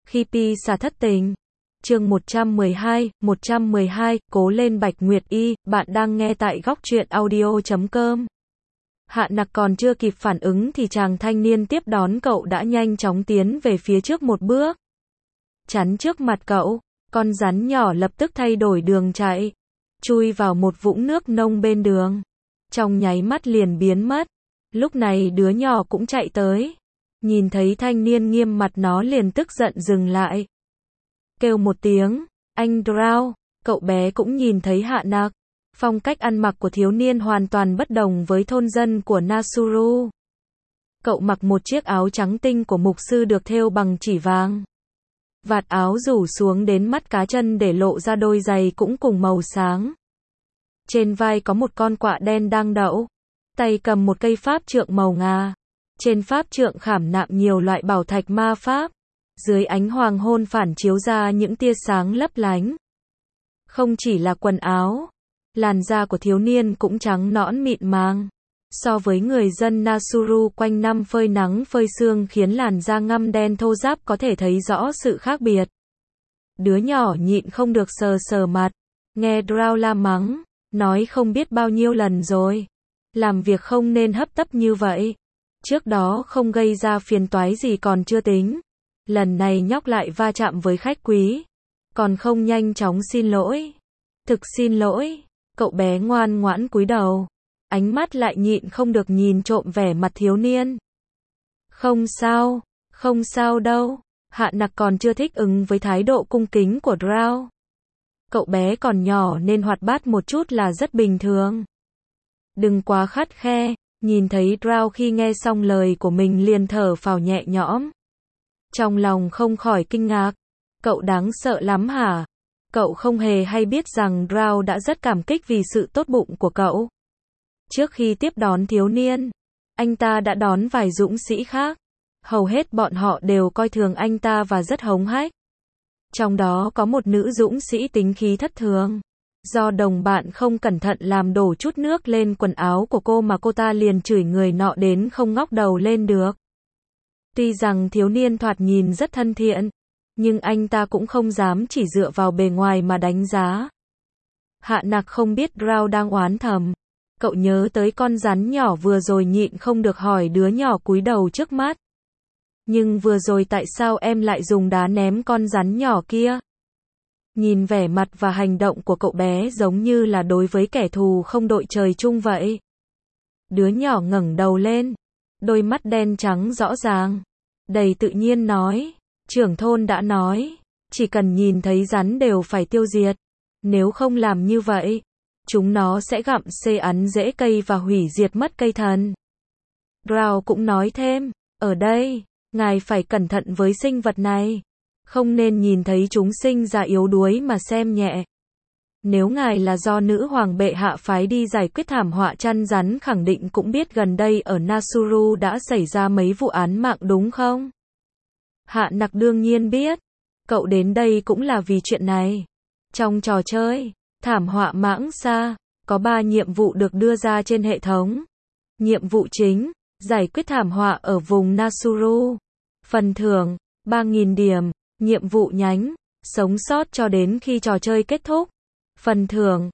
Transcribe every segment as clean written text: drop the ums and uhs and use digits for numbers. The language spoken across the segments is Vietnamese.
Khi Pi xà thất tình. Chương 112, cố lên Bạch Nguyệt Y, bạn đang nghe tại góc truyện audio.com. Hạ Nặc còn chưa kịp phản ứng thì chàng thanh niên tiếp đón cậu đã nhanh chóng tiến về phía trước một bước. Chắn trước mặt cậu, con rắn nhỏ lập tức thay đổi đường chạy, chui vào một vũng nước nông bên đường. Trong nháy mắt liền biến mất. Lúc này đứa nhỏ cũng chạy tới. Nhìn thấy thanh niên nghiêm mặt nó liền tức giận dừng lại. Kêu một tiếng, anh Drow, cậu bé cũng nhìn thấy Hạ Nặc. Phong cách ăn mặc của thiếu niên hoàn toàn bất đồng với thôn dân của Nasuru. Cậu mặc một chiếc áo trắng tinh của mục sư được thêu bằng chỉ vàng. Vạt áo rủ xuống đến mắt cá chân để lộ ra đôi giày cũng cùng màu sáng. Trên vai có một con quạ đen đang đậu. Tay cầm một cây pháp trượng màu ngà. Trên pháp trượng khảm nạm nhiều loại bảo thạch ma pháp. Dưới ánh hoàng hôn phản chiếu ra những tia sáng lấp lánh. Không chỉ là quần áo, làn da của thiếu niên cũng trắng nõn mịn màng. So với người dân Nasuru quanh năm phơi nắng phơi sương khiến làn da ngăm đen thô ráp có thể thấy rõ sự khác biệt. Đứa nhỏ nhịn không được sờ sờ mặt, nghe Drow la mắng, nói không biết bao nhiêu lần rồi. Làm việc không nên hấp tấp như vậy. Trước đó không gây ra phiền toái gì còn chưa tính. Lần này nhóc lại va chạm với khách quý. Còn không nhanh chóng xin lỗi. Thực xin lỗi. Cậu bé ngoan ngoãn cúi đầu. Ánh mắt lại nhịn không được nhìn trộm vẻ mặt thiếu niên. Không sao đâu. Hạ Nặc còn chưa thích ứng với thái độ cung kính của Drow. Cậu bé còn nhỏ nên hoạt bát một chút là rất bình thường. Đừng quá khắt khe. Nhìn thấy Drow khi nghe xong lời của mình liền thở phào nhẹ nhõm. Trong lòng không khỏi kinh ngạc. Cậu đáng sợ lắm hả? Cậu không hề hay biết rằng Drow đã rất cảm kích vì sự tốt bụng của cậu. Trước khi tiếp đón thiếu niên, anh ta đã đón vài dũng sĩ khác. Hầu hết bọn họ đều coi thường anh ta và rất hống hách. Trong đó có một nữ dũng sĩ tính khí thất thường. Do đồng bạn không cẩn thận làm đổ chút nước lên quần áo của cô mà cô ta liền chửi người nọ đến không ngóc đầu lên được. Tuy rằng thiếu niên thoạt nhìn rất thân thiện, nhưng anh ta cũng không dám chỉ dựa vào bề ngoài mà đánh giá. Hạ Nặc không biết Drow đang oán thầm. Cậu nhớ tới con rắn nhỏ vừa rồi nhịn không được hỏi đứa nhỏ cúi đầu trước mắt. Nhưng vừa rồi tại sao em lại dùng đá ném con rắn nhỏ kia? Nhìn vẻ mặt và hành động của cậu bé giống như là đối với kẻ thù không đội trời chung vậy. Đứa nhỏ ngẩng đầu lên. Đôi mắt đen trắng rõ ràng. Đầy tự nhiên nói. Trưởng thôn đã nói. Chỉ cần nhìn thấy rắn đều phải tiêu diệt. Nếu không làm như vậy, chúng nó sẽ gặm xê ắn rễ cây và hủy diệt mất cây thần. Drow cũng nói thêm. Ở đây, ngài phải cẩn thận với sinh vật này. Không nên nhìn thấy chúng sinh ra yếu đuối mà xem nhẹ. Nếu ngài là do nữ hoàng bệ hạ phái đi giải quyết thảm họa chăn rắn khẳng định cũng biết gần đây ở Nasuru đã xảy ra mấy vụ án mạng đúng không? Hạ Nặc đương nhiên biết. Cậu đến đây cũng là vì chuyện này. Trong trò chơi, thảm họa Mãng Xa, có 3 nhiệm vụ được đưa ra trên hệ thống. Nhiệm vụ chính, giải quyết thảm họa ở vùng Nasuru. Phần thưởng, 3.000 điểm. Nhiệm vụ nhánh, sống sót cho đến khi trò chơi kết thúc. Phần thưởng,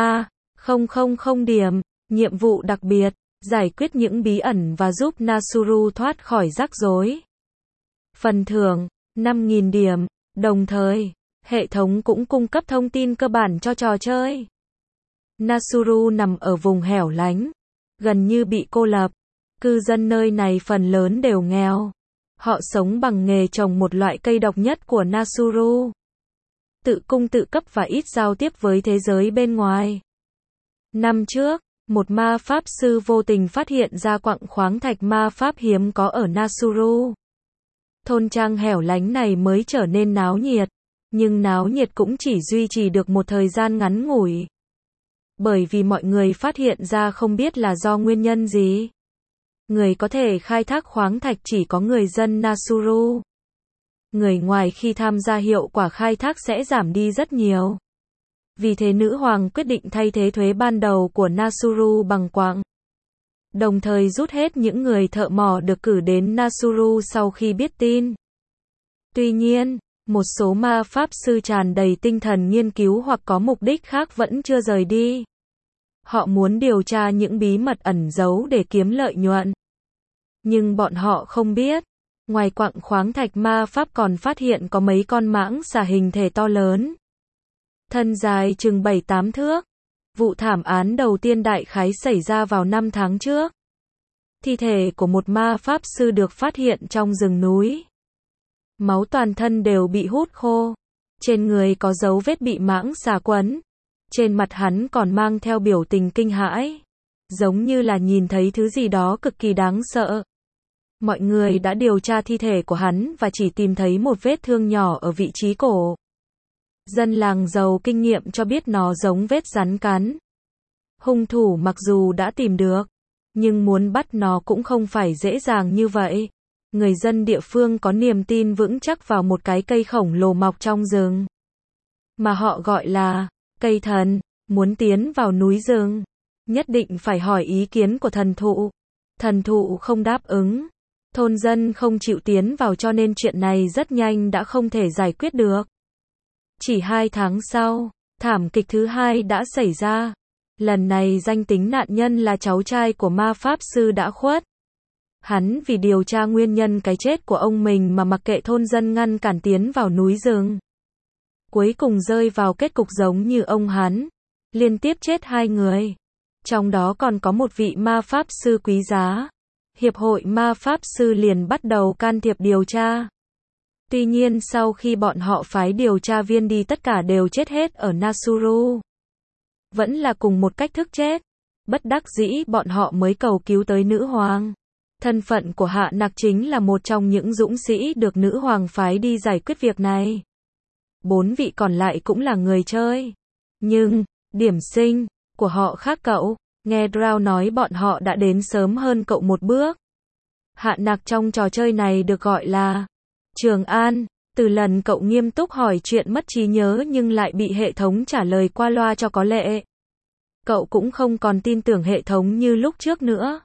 3.000 điểm. Nhiệm vụ đặc biệt, giải quyết những bí ẩn và giúp Nasuru thoát khỏi rắc rối. Phần thưởng, 5.000 điểm. Đồng thời, hệ thống cũng cung cấp thông tin cơ bản cho trò chơi. Nasuru nằm ở vùng hẻo lánh, gần như bị cô lập. Cư dân nơi này phần lớn đều nghèo. Họ sống bằng nghề trồng một loại cây độc nhất của Nasuru. Tự cung tự cấp và ít giao tiếp với thế giới bên ngoài. Năm trước, một ma pháp sư vô tình phát hiện ra quặng khoáng thạch ma pháp hiếm có ở Nasuru. Thôn trang hẻo lánh này mới trở nên náo nhiệt. Nhưng náo nhiệt cũng chỉ duy trì được một thời gian ngắn ngủi. Bởi vì mọi người phát hiện ra không biết là do nguyên nhân gì. Người có thể khai thác khoáng thạch chỉ có người dân Nasuru. Người ngoài khi tham gia hiệu quả khai thác sẽ giảm đi rất nhiều. Vì thế nữ hoàng quyết định thay thế thuế ban đầu của Nasuru bằng quặng. Đồng thời rút hết những người thợ mỏ được cử đến Nasuru sau khi biết tin. Tuy nhiên, một số ma pháp sư tràn đầy tinh thần nghiên cứu hoặc có mục đích khác vẫn chưa rời đi. Họ muốn điều tra những bí mật ẩn giấu để kiếm lợi nhuận. Nhưng bọn họ không biết, ngoài quặng khoáng thạch ma pháp còn phát hiện có mấy con mãng xà hình thể to lớn. Thân dài chừng 7-8 thước. Vụ thảm án đầu tiên đại khái xảy ra vào 5 tháng trước. Thi thể của một ma pháp sư được phát hiện trong rừng núi. Máu toàn thân đều bị hút khô. Trên người có dấu vết bị mãng xà quấn. Trên mặt hắn còn mang theo biểu tình kinh hãi. Giống như là nhìn thấy thứ gì đó cực kỳ đáng sợ. Mọi người đã điều tra thi thể của hắn và chỉ tìm thấy một vết thương nhỏ ở vị trí cổ. Dân làng giàu kinh nghiệm cho biết nó giống vết rắn cắn. Hung thủ mặc dù đã tìm được, nhưng muốn bắt nó cũng không phải dễ dàng như vậy. Người dân địa phương có niềm tin vững chắc vào một cái cây khổng lồ mọc trong rừng, mà họ gọi là cây thần. Muốn tiến vào núi rừng, nhất định phải hỏi ý kiến của thần thụ. Thần thụ không đáp ứng. Thôn dân không chịu tiến vào cho nên chuyện này rất nhanh đã không thể giải quyết được. Chỉ 2 tháng sau, thảm kịch thứ hai đã xảy ra. Lần này danh tính nạn nhân là cháu trai của ma pháp sư đã khuất. Hắn vì điều tra nguyên nhân cái chết của ông mình mà mặc kệ thôn dân ngăn cản tiến vào núi rừng. Cuối cùng rơi vào kết cục giống như ông hắn. Liên tiếp chết 2 người. Trong đó còn có một vị ma pháp sư quý giá. Hiệp hội ma pháp sư liền bắt đầu can thiệp điều tra. Tuy nhiên sau khi bọn họ phái điều tra viên đi tất cả đều chết hết ở Nasuru. Vẫn là cùng một cách thức chết. Bất đắc dĩ bọn họ mới cầu cứu tới nữ hoàng. Thân phận của Hạ Nặc chính là một trong những dũng sĩ được nữ hoàng phái đi giải quyết việc này. 4 vị còn lại cũng là người chơi. Nhưng, điểm sinh của họ khác cậu. Nghe Drow nói bọn họ đã đến sớm hơn cậu một bước. Hạ Nặc trong trò chơi này được gọi là Trường An. Từ lần cậu nghiêm túc hỏi chuyện mất trí nhớ nhưng lại bị hệ thống trả lời qua loa cho có lệ. Cậu cũng không còn tin tưởng hệ thống như lúc trước nữa.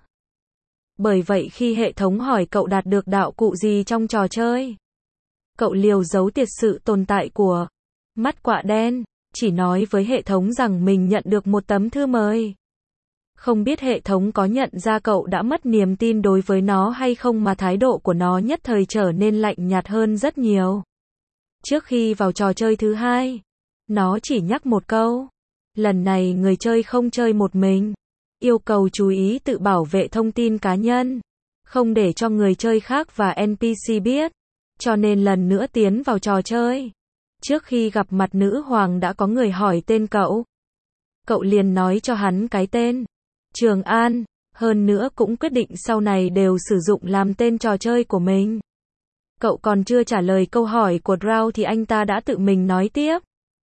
Bởi vậy khi hệ thống hỏi cậu đạt được đạo cụ gì trong trò chơi, cậu liều giấu tiệt sự tồn tại của mắt quạ đen, chỉ nói với hệ thống rằng mình nhận được một tấm thư mời. Không biết hệ thống có nhận ra cậu đã mất niềm tin đối với nó hay không mà thái độ của nó nhất thời trở nên lạnh nhạt hơn rất nhiều. Trước khi vào trò chơi thứ hai, nó chỉ nhắc một câu. Lần này người chơi không chơi một mình. Yêu cầu chú ý tự bảo vệ thông tin cá nhân. Không để cho người chơi khác và NPC biết. Cho nên lần nữa tiến vào trò chơi. Trước khi gặp mặt nữ hoàng đã có người hỏi tên cậu. Cậu liền nói cho hắn cái tên. Trường An. Hơn nữa cũng quyết định sau này đều sử dụng làm tên trò chơi của mình. Cậu còn chưa trả lời câu hỏi của Drow thì anh ta đã tự mình nói tiếp.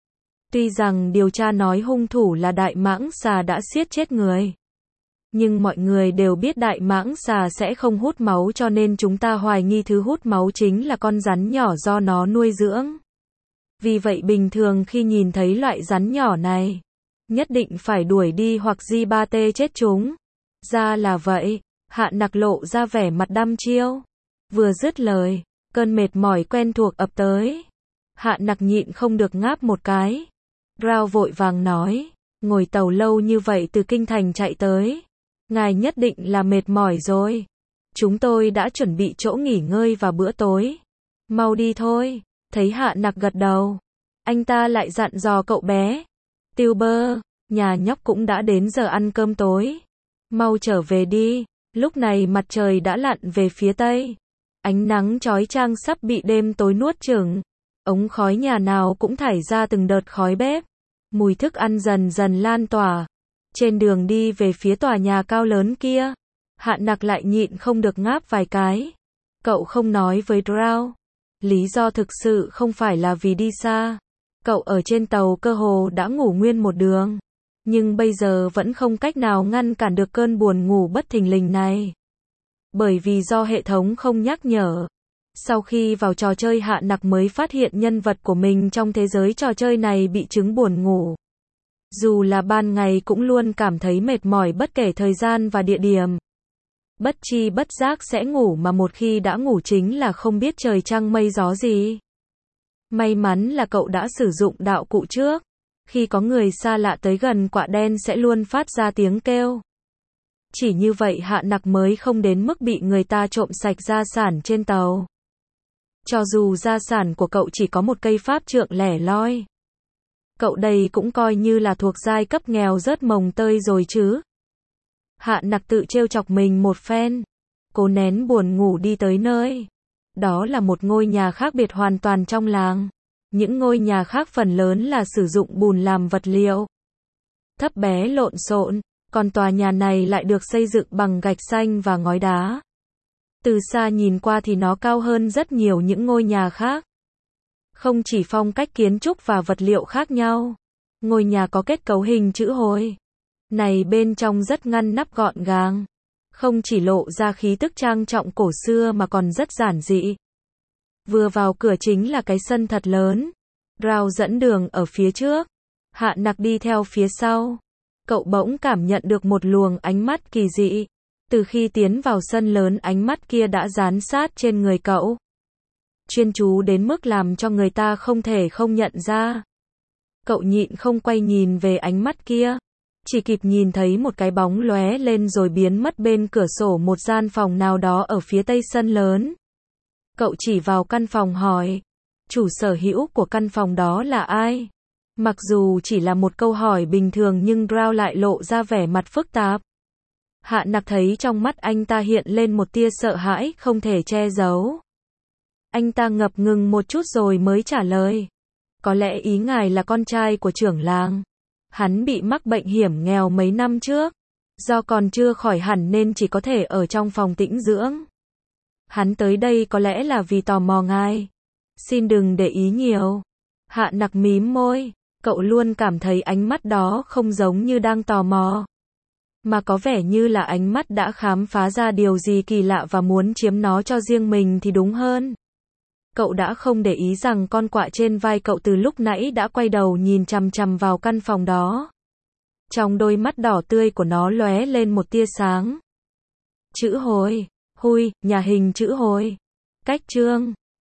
Tuy rằng điều tra nói hung thủ là đại mãng xà đã giết chết người. Nhưng mọi người đều biết đại mãng xà sẽ không hút máu cho nên chúng ta hoài nghi thứ hút máu chính là con rắn nhỏ do nó nuôi dưỡng. Vì vậy bình thường khi nhìn thấy loại rắn nhỏ này, nhất định phải đuổi đi hoặc di ba tê chết chúng. Ra là vậy, Hạ Nặc lộ ra vẻ mặt đăm chiêu. Vừa dứt lời, cơn mệt mỏi quen thuộc ập tới. Hạ Nặc nhịn không được ngáp một cái. Drow vội vàng nói, ngồi tàu lâu như vậy từ kinh thành chạy tới. Ngài nhất định là mệt mỏi rồi. Chúng tôi đã chuẩn bị chỗ nghỉ ngơi và bữa tối. Mau đi thôi. Thấy Hạ Nặc gật đầu, anh ta lại dặn dò cậu bé. Tilber, nhà nhóc cũng đã đến giờ ăn cơm tối. Mau trở về đi. Lúc này mặt trời đã lặn về phía tây. Ánh nắng chói chang sắp bị đêm tối nuốt chửng. Ống khói nhà nào cũng thải ra từng đợt khói bếp. Mùi thức ăn dần dần lan tỏa. Trên đường đi về phía tòa nhà cao lớn kia, Hạ Nặc lại nhịn không được ngáp vài cái. Cậu không nói với Drow. Lý do thực sự không phải là vì đi xa. Cậu ở trên tàu cơ hồ đã ngủ nguyên một đường. Nhưng bây giờ vẫn không cách nào ngăn cản được cơn buồn ngủ bất thình lình này. Bởi vì do hệ thống không nhắc nhở. Sau khi vào trò chơi Hạ Nặc mới phát hiện nhân vật của mình trong thế giới trò chơi này bị chứng buồn ngủ. Dù là ban ngày cũng luôn cảm thấy mệt mỏi bất kể thời gian và địa điểm. Bất chi bất giác sẽ ngủ mà một khi đã ngủ chính là không biết trời trăng mây gió gì. May mắn là cậu đã sử dụng đạo cụ trước. Khi có người xa lạ tới gần quạ đen sẽ luôn phát ra tiếng kêu. Chỉ như vậy Hạ Nặc mới không đến mức bị người ta trộm sạch gia sản trên tàu. Cho dù gia sản của cậu chỉ có một cây pháp trượng lẻ loi. Cậu đây cũng coi như là thuộc giai cấp nghèo rớt mồng tơi rồi chứ. Hạ Nặc tự trêu chọc mình một phen. Cố nén buồn ngủ đi tới nơi. Đó là một ngôi nhà khác biệt hoàn toàn trong làng. Những ngôi nhà khác phần lớn là sử dụng bùn làm vật liệu. Thấp bé lộn xộn, còn tòa nhà này lại được xây dựng bằng gạch xanh và ngói đá. Từ xa nhìn qua thì nó cao hơn rất nhiều những ngôi nhà khác. Không chỉ phong cách kiến trúc và vật liệu khác nhau, ngôi nhà có kết cấu hình chữ hồi. Này bên trong rất ngăn nắp gọn gàng. Không chỉ lộ ra khí tức trang trọng cổ xưa mà còn rất giản dị. Vừa vào cửa chính là cái sân thật lớn. Rào dẫn đường ở phía trước. Hạ Nặc đi theo phía sau. Cậu bỗng cảm nhận được một luồng ánh mắt kỳ dị. Từ khi tiến vào sân lớn ánh mắt kia đã dán sát trên người cậu. Chuyên chú đến mức làm cho người ta không thể không nhận ra. Cậu nhịn không quay nhìn về ánh mắt kia. Chỉ kịp nhìn thấy một cái bóng lóe lên rồi biến mất bên cửa sổ một gian phòng nào đó ở phía tây sân lớn. Cậu chỉ vào căn phòng hỏi. Chủ sở hữu của căn phòng đó là ai? Mặc dù chỉ là một câu hỏi bình thường nhưng Rao lại lộ ra vẻ mặt phức tạp. Hạ Nặc thấy trong mắt anh ta hiện lên một tia sợ hãi không thể che giấu. Anh ta ngập ngừng một chút rồi mới trả lời. Có lẽ ý ngài là con trai của trưởng làng. Hắn bị mắc bệnh hiểm nghèo mấy năm trước. Do còn chưa khỏi hẳn nên chỉ có thể ở trong phòng tĩnh dưỡng. Hắn tới đây có lẽ là vì tò mò ngài. Xin đừng để ý nhiều. Hạ Nặc mím môi. Cậu luôn cảm thấy ánh mắt đó không giống như đang tò mò. Mà có vẻ như là ánh mắt đã khám phá ra điều gì kỳ lạ và muốn chiếm nó cho riêng mình thì đúng hơn. Cậu đã không để ý rằng con quạ trên vai cậu từ lúc nãy đã quay đầu nhìn chằm chằm vào căn phòng đó. Trong đôi mắt đỏ tươi của nó lóe lên một tia sáng. Chữ hồi. Hui, nhà hình chữ hồi. Cách chương.